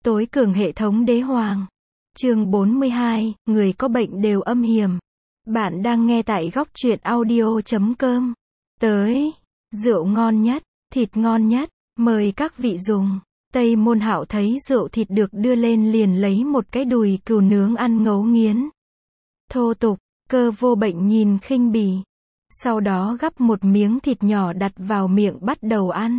Tối cường hệ thống đế hoàng. Chương 42, người có bệnh đều âm hiểm. Bạn đang nghe tại góc truyện audio.com. Tới, rượu ngon nhất, thịt ngon nhất, mời các vị dùng. Tây Môn Hạo thấy rượu thịt được đưa lên liền lấy một cái đùi cừu nướng ăn ngấu nghiến. Thô tục, Cơ Vô Bệnh nhìn khinh bỉ. Sau đó gắp một miếng thịt nhỏ đặt vào miệng bắt đầu ăn.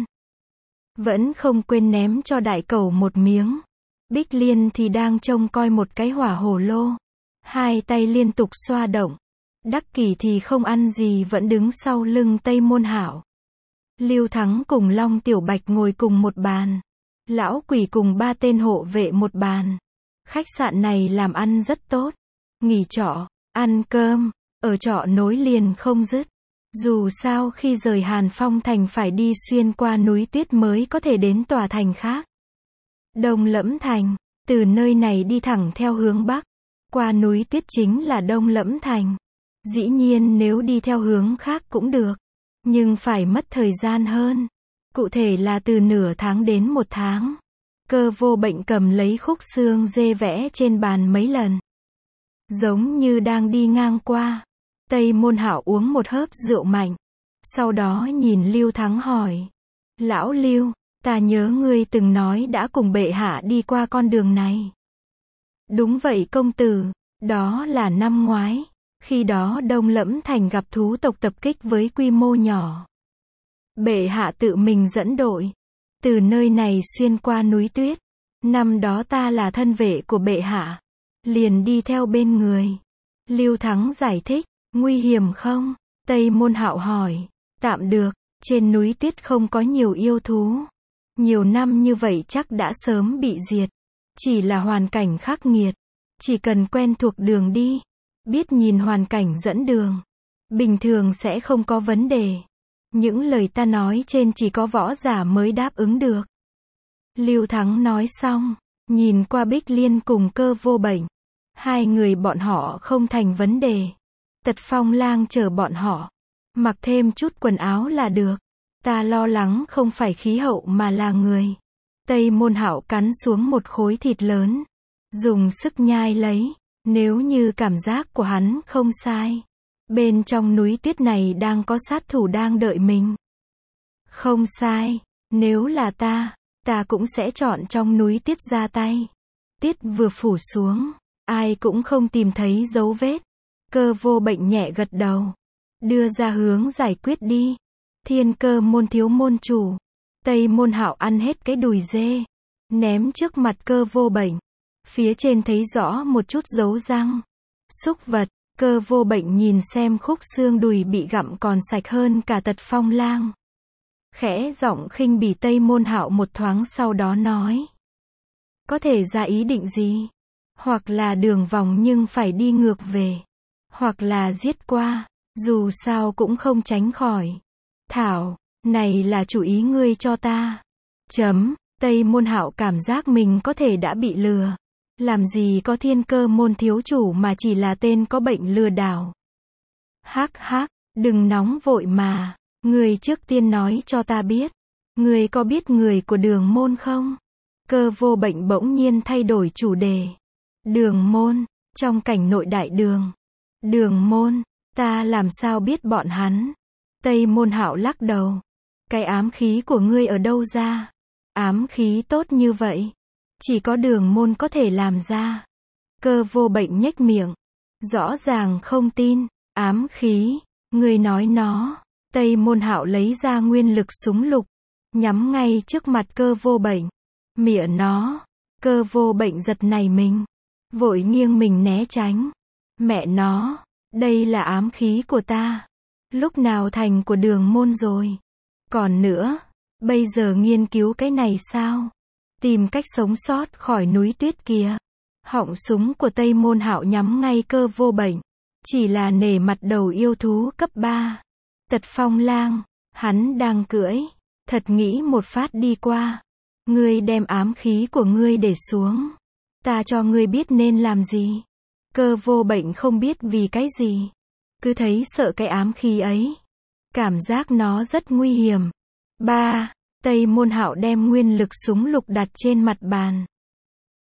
Vẫn không quên ném cho đại cẩu một miếng. Bích Liên thì đang trông coi một cái hỏa hồ lô. Hai tay liên tục xoa động. Đắc Kỷ thì không ăn gì vẫn đứng sau lưng Tây Môn Hạo. Lưu Thắng cùng Long Tiểu Bạch ngồi cùng một bàn. Lão Quỷ cùng ba tên hộ vệ một bàn. Khách sạn này làm ăn rất tốt. Nghỉ trọ, ăn cơm, ở trọ nối liền không dứt. Dù sao khi rời Hàn Phong thành phải đi xuyên qua núi tuyết mới có thể đến tòa thành khác. Đông Lẫm Thành, từ nơi này đi thẳng theo hướng Bắc. Qua núi tuyết chính là Đông Lẫm Thành. Dĩ nhiên nếu đi theo hướng khác cũng được. Nhưng phải mất thời gian hơn. Cụ thể là từ nửa tháng đến một tháng. Cơ Vô Bệnh cầm lấy khúc xương dê vẽ trên bàn mấy lần. Giống như đang đi ngang qua. Tây Môn Hạo uống một hớp rượu mạnh. Sau đó nhìn Lưu Thắng hỏi. Lão Lưu, ta nhớ ngươi từng nói đã cùng bệ hạ đi qua con đường này. Đúng vậy công tử, đó là năm ngoái. Khi đó Đông Lẫm Thành gặp thú tộc tập kích với quy mô nhỏ. Bệ hạ tự mình dẫn đội. Từ nơi này xuyên qua núi tuyết. Năm đó ta là thân vệ của bệ hạ. Liền đi theo bên người. Lưu Thắng giải thích. Nguy hiểm không? Tây Môn Hạo hỏi. Tạm được, trên núi tuyết không có nhiều yêu thú. Nhiều năm như vậy chắc đã sớm bị diệt. Chỉ là hoàn cảnh khắc nghiệt. Chỉ cần quen thuộc đường đi. Biết nhìn hoàn cảnh dẫn đường. Bình thường sẽ không có vấn đề. Những lời ta nói trên chỉ có võ giả mới đáp ứng được. Lưu Thắng nói xong. Nhìn qua Bích Liên cùng Cơ Vô Bệnh. Hai người bọn họ không thành vấn đề. Tật Phong Lang chờ bọn họ. Mặc thêm chút quần áo là được. Ta lo lắng không phải khí hậu mà là người. Tây Môn Hạo cắn xuống một khối thịt lớn. Dùng sức nhai lấy. Nếu như cảm giác của hắn không sai. Bên trong núi tuyết này đang có sát thủ đang đợi mình. Không sai. Nếu là ta cũng sẽ chọn trong núi tuyết ra tay. Tuyết vừa phủ xuống. Ai cũng không tìm thấy dấu vết. Cơ Vô Bệnh nhẹ gật đầu. Đưa ra hướng giải quyết đi. Thiên Cơ môn thiếu môn chủ. Tây Môn Hạo ăn hết cái đùi dê. Ném trước mặt Cơ Vô Bệnh. Phía trên thấy rõ một chút dấu răng. Xúc vật. Cơ Vô Bệnh nhìn xem khúc xương đùi bị gặm còn sạch hơn cả Tật Phong Lang. Khẽ giọng khinh bỉ Tây Môn Hạo một thoáng sau đó nói. Có thể ra ý định gì? Hoặc là đường vòng nhưng phải đi ngược về. Hoặc là giết qua. Dù sao cũng không tránh khỏi. Thảo, này là chủ ý ngươi cho ta. Tây Môn Hạo cảm giác mình có thể đã bị lừa. Làm gì có Thiên Cơ môn thiếu chủ mà chỉ là tên có bệnh lừa đảo. Hắc hắc, đừng nóng vội mà. Ngươi trước tiên nói cho ta biết. Ngươi có biết người của Đường môn không? Cơ Vô Bệnh bỗng nhiên thay đổi chủ đề. Đường môn, trong cảnh nội đại đường. Đường môn, ta làm sao biết bọn hắn? Tây Môn Hạo lắc đầu. Cái ám khí của ngươi ở đâu ra? Ám khí tốt như vậy. Chỉ có Đường môn có thể làm ra. Cơ Vô Bệnh nhếch miệng. Rõ ràng không tin. Ám khí, ngươi nói nó. Tây Môn Hạo lấy ra nguyên lực súng lục. Nhắm ngay trước mặt Cơ Vô Bệnh. Mỉa nó. Cơ Vô Bệnh giật nảy mình. Vội nghiêng mình né tránh. Mẹ nó. Đây là ám khí của ta. Lúc nào thành của Đường môn rồi. Còn nữa. Bây giờ nghiên cứu cái này sao? Tìm cách sống sót khỏi núi tuyết kia. Họng súng của Tây Môn Hạo nhắm ngay Cơ Vô Bệnh. Chỉ là nể mặt đầu yêu thú cấp 3. Tật Phong Lang. Hắn đang cưỡi. Thật nghĩ một phát đi qua. Ngươi đem ám khí của ngươi để xuống. Ta cho ngươi biết nên làm gì. Cơ Vô Bệnh không biết vì cái gì. Cứ thấy sợ cái ám khí ấy. Cảm giác nó rất nguy hiểm. Tây Môn Hạo đem nguyên lực súng lục đặt trên mặt bàn.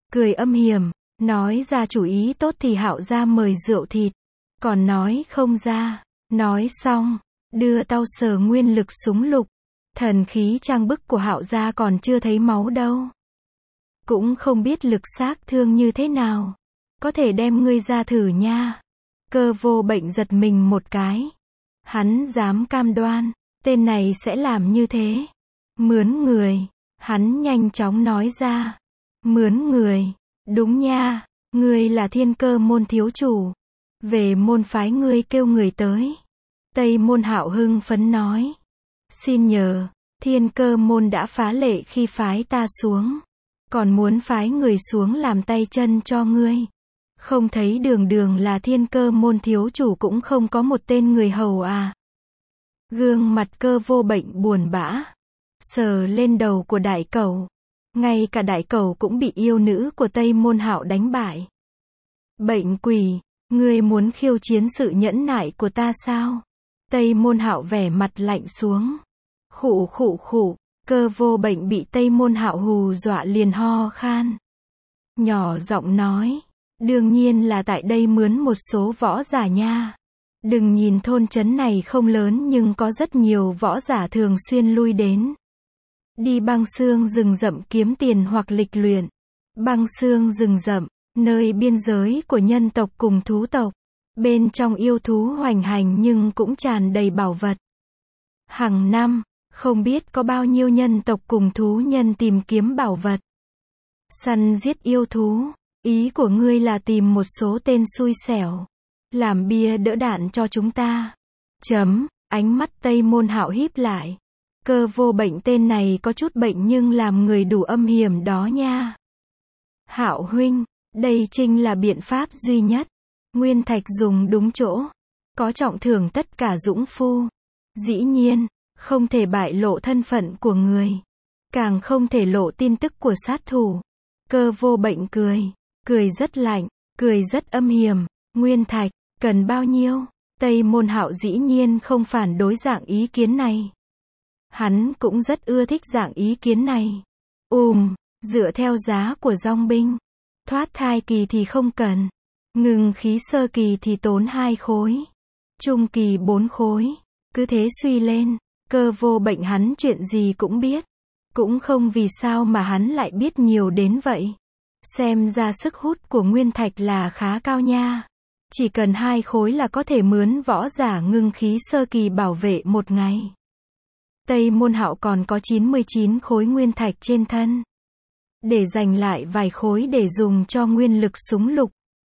cười âm hiểm, nói ra chủ ý tốt thì Hạo ra mời rượu thịt, còn nói không ra. Nói xong, đưa tao sờ nguyên lực súng lục. Thần khí trang bức của Hạo gia còn chưa thấy máu đâu. Cũng không biết lực xác thương như thế nào. Có thể đem ngươi ra thử nha. Cơ Vô Bệnh giật mình một cái. Hắn dám cam đoan, tên này sẽ làm như thế. Mướn người. Hắn nhanh chóng nói ra. Mướn người. Đúng nha, ngươi là Thiên Cơ môn thiếu chủ. Về môn phái ngươi kêu người tới. Tây Môn Hạo hưng phấn nói. Xin nhờ, Thiên Cơ môn đã phá lệ khi phái ta xuống. Còn muốn phái người xuống làm tay chân cho ngươi. Không thấy đường đường là Thiên Cơ môn thiếu chủ cũng không có một tên người hầu à. Gương mặt Cơ Vô Bệnh buồn bã. Sờ lên đầu của đại cẩu. Ngay cả đại cẩu cũng bị yêu nữ của Tây Môn Hạo đánh bại. Bệnh quỷ, ngươi muốn khiêu chiến sự nhẫn nại của ta sao? Tây Môn Hạo vẻ mặt lạnh xuống. Khụ khụ khụ, Cơ Vô Bệnh bị Tây Môn Hạo hù dọa liền ho khan. Nhỏ giọng nói, đương nhiên là tại đây mướn một số võ giả nha. Đừng nhìn thôn trấn này không lớn nhưng có rất nhiều võ giả thường xuyên lui đến. Đi băng xương rừng rậm kiếm tiền hoặc lịch luyện. Băng xương rừng rậm, nơi biên giới của nhân tộc cùng thú tộc. Bên trong yêu thú hoành hành nhưng cũng tràn đầy bảo vật. Hàng năm, không biết có bao nhiêu nhân tộc cùng thú nhân tìm kiếm bảo vật. Săn giết yêu thú, ý của ngươi là tìm một số tên xui xẻo. Làm bia đỡ đạn cho chúng ta. Ánh mắt Tây Môn Hạo híp lại. Cơ Vô Bệnh tên này có chút bệnh nhưng làm người đủ âm hiểm đó nha. Hạo huynh, đây chính là biện pháp duy nhất. Nguyên thạch dùng đúng chỗ. Có trọng thưởng tất cả dũng phu. Dĩ nhiên, không thể bại lộ thân phận của người. Càng không thể lộ tin tức của sát thủ. Cơ Vô Bệnh cười. Cười rất lạnh, cười rất âm hiểm. Nguyên thạch, cần bao nhiêu? Tây Môn Hạo dĩ nhiên không phản đối dạng ý kiến này. Hắn cũng rất ưa thích dạng ý kiến này. Dựa theo giá của dòng binh. Thoát thai kỳ thì không cần. Ngừng khí sơ kỳ thì tốn 2 khối. Trung kỳ 4 khối. Cứ thế suy lên. Cơ Vô Bệnh hắn chuyện gì cũng biết. Cũng không vì sao mà hắn lại biết nhiều đến vậy. Xem ra sức hút của nguyên thạch là khá cao nha. Chỉ cần 2 khối là có thể mướn võ giả ngưng khí sơ kỳ bảo vệ một ngày. Tây Môn Hạo còn có 99 khối nguyên thạch trên thân. Để dành lại vài khối để dùng cho nguyên lực súng lục.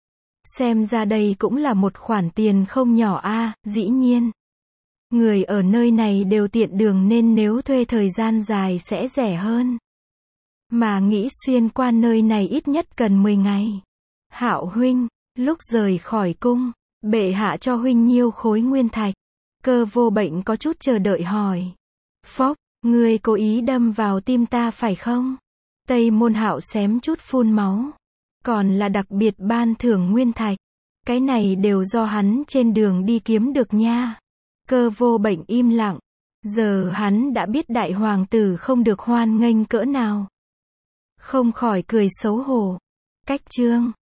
Xem ra đây cũng là một khoản tiền không nhỏ a, dĩ nhiên. Người ở nơi này đều tiện đường nên nếu thuê thời gian dài sẽ rẻ hơn. Mà nghĩ xuyên qua nơi này ít nhất cần 10 ngày. Hạo huynh, lúc rời khỏi cung, bệ hạ cho huynh nhiêu khối nguyên thạch. Cơ Vô Bệnh có chút chờ đợi hỏi. Phốc, ngươi cố ý đâm vào tim ta phải không? Tây Môn Hạo xém chút phun máu. Còn là đặc biệt ban thưởng nguyên thạch. Cái này đều do hắn trên đường đi kiếm được nha. Cơ Vô Bệnh im lặng. Giờ hắn đã biết đại hoàng tử không được hoan nghênh cỡ nào. Không khỏi cười xấu hổ. Cách chương